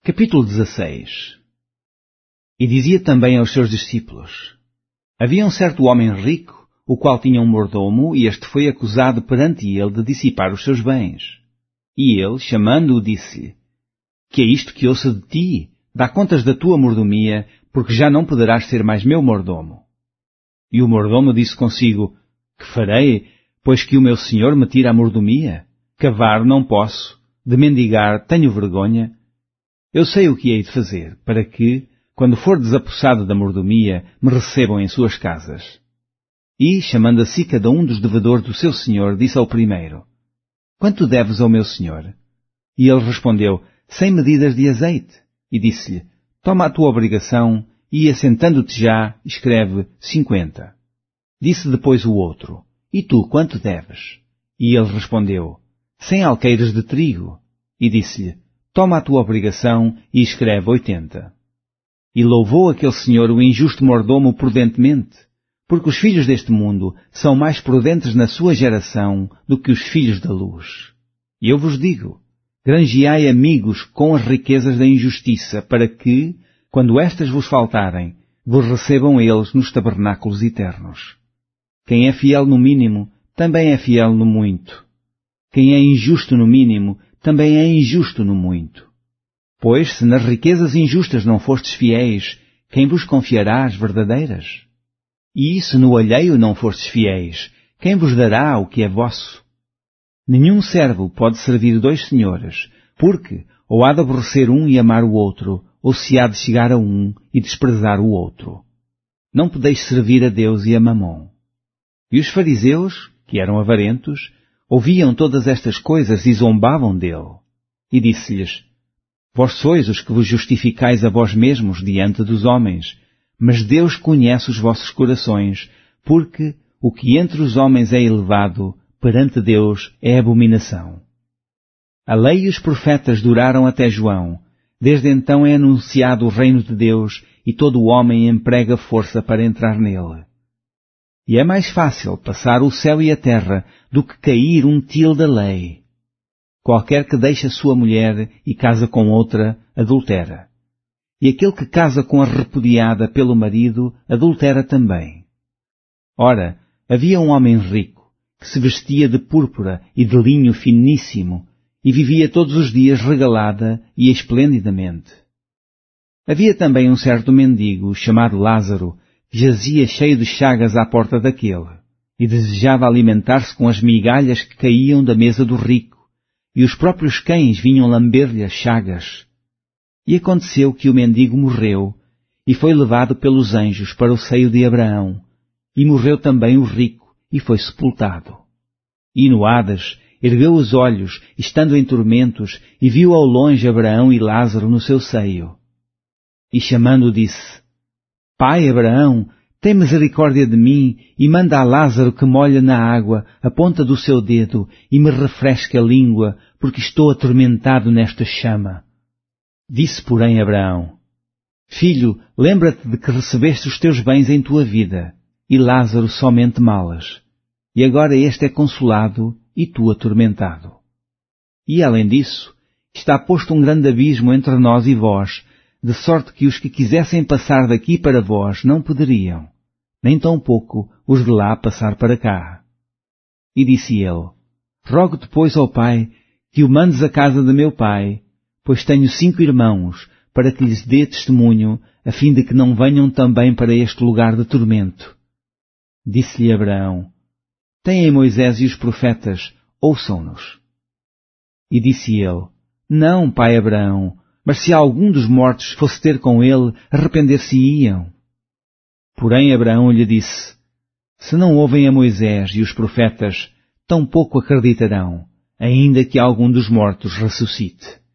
Capítulo 16. E dizia também aos seus discípulos: Havia um certo homem rico, o qual tinha um mordomo, e este foi acusado perante ele de dissipar os seus bens. E ele, chamando-o, disse-lhe: Que é isto que ouço de ti? Dá contas da tua mordomia, porque já não poderás ser mais meu mordomo. E o mordomo disse consigo: Que farei, pois que o meu senhor me tira a mordomia? Cavar não posso, de mendigar tenho vergonha. Eu sei o que hei de fazer, para que, quando for desapossado da mordomia, me recebam em suas casas. E, chamando a si cada um dos devedores do seu senhor, disse ao primeiro: Quanto deves ao meu senhor? E ele respondeu: 100 medidas de azeite. E disse-lhe: Toma a tua obrigação, e, assentando-te já, escreve 50. Disse depois o outro: E tu, quanto deves? E ele respondeu: 100 alqueires de trigo. E disse-lhe: Toma a tua obrigação, e escreve 80. E louvou aquele senhor o injusto mordomo prudentemente, porque os filhos deste mundo são mais prudentes na sua geração do que os filhos da luz. E eu vos digo: granjeai amigos com as riquezas da injustiça, para que, quando estas vos faltarem, vos recebam eles nos tabernáculos eternos. Quem é fiel no mínimo, também é fiel no muito. Quem é injusto no mínimo, também é injusto no muito. Pois, se nas riquezas injustas não fostes fiéis, quem vos confiará as verdadeiras? E se no alheio não fostes fiéis, quem vos dará o que é vosso? Nenhum servo pode servir 2 senhores, porque ou há de aborrecer um e amar o outro, ou se há de chegar a um e desprezar o outro. Não podeis servir a Deus e a Mamom. E os fariseus, que eram avarentos, ouviam todas estas coisas e zombavam dele. E disse-lhes: Vós sois os que vos justificais a vós mesmos diante dos homens, mas Deus conhece os vossos corações, porque o que entre os homens é elevado, perante Deus é abominação. A lei e os profetas duraram até João. Desde então é anunciado o reino de Deus e todo o homem emprega força para entrar nele. E é mais fácil passar o céu e a terra do que cair um til da lei. Qualquer que deixa sua mulher e casa com outra, adultera. E aquele que casa com a repudiada pelo marido, adultera também. Ora, havia um homem rico, que se vestia de púrpura e de linho finíssimo, e vivia todos os dias regalada e esplendidamente. Havia também um certo mendigo, chamado Lázaro, que jazia cheio de chagas à porta daquele, e desejava alimentar-se com as migalhas que caíam da mesa do rico, e os próprios cães vinham lamber-lhe as chagas. E aconteceu que o mendigo morreu, e foi levado pelos anjos para o seio de Abraão, e morreu também o rico, e foi sepultado. E no Hades ergueu os olhos, estando em tormentos, e viu ao longe Abraão e Lázaro no seu seio. E chamando disse: Pai Abraão, tem misericórdia de mim, e manda a Lázaro que molhe na água a ponta do seu dedo, e me refresque a língua, porque estou atormentado nesta chama. Disse, porém, Abraão: Filho, lembra-te de que recebeste os teus bens em tua vida, e Lázaro somente malas. E agora este é consolado, e tu atormentado. E, além disso, está posto um grande abismo entre nós e vós, de sorte que os que quisessem passar daqui para vós não poderiam, nem tampouco os de lá passar para cá. E disse ele: Rogo-te, pois, ó Pai, que o mandes à casa de meu pai, pois tenho 5 irmãos, para que lhes dê testemunho, a fim de que não venham também para este lugar de tormento. Disse-lhe Abraão: Têm Moisés e os profetas, ouçam-nos. E disse ele: Não, pai Abraão, mas se algum dos mortos fosse ter com ele, arrepender-se-iam. Porém Abraão lhe disse: Se não ouvem a Moisés e os profetas, tampouco acreditarão, ainda que algum dos mortos ressuscite.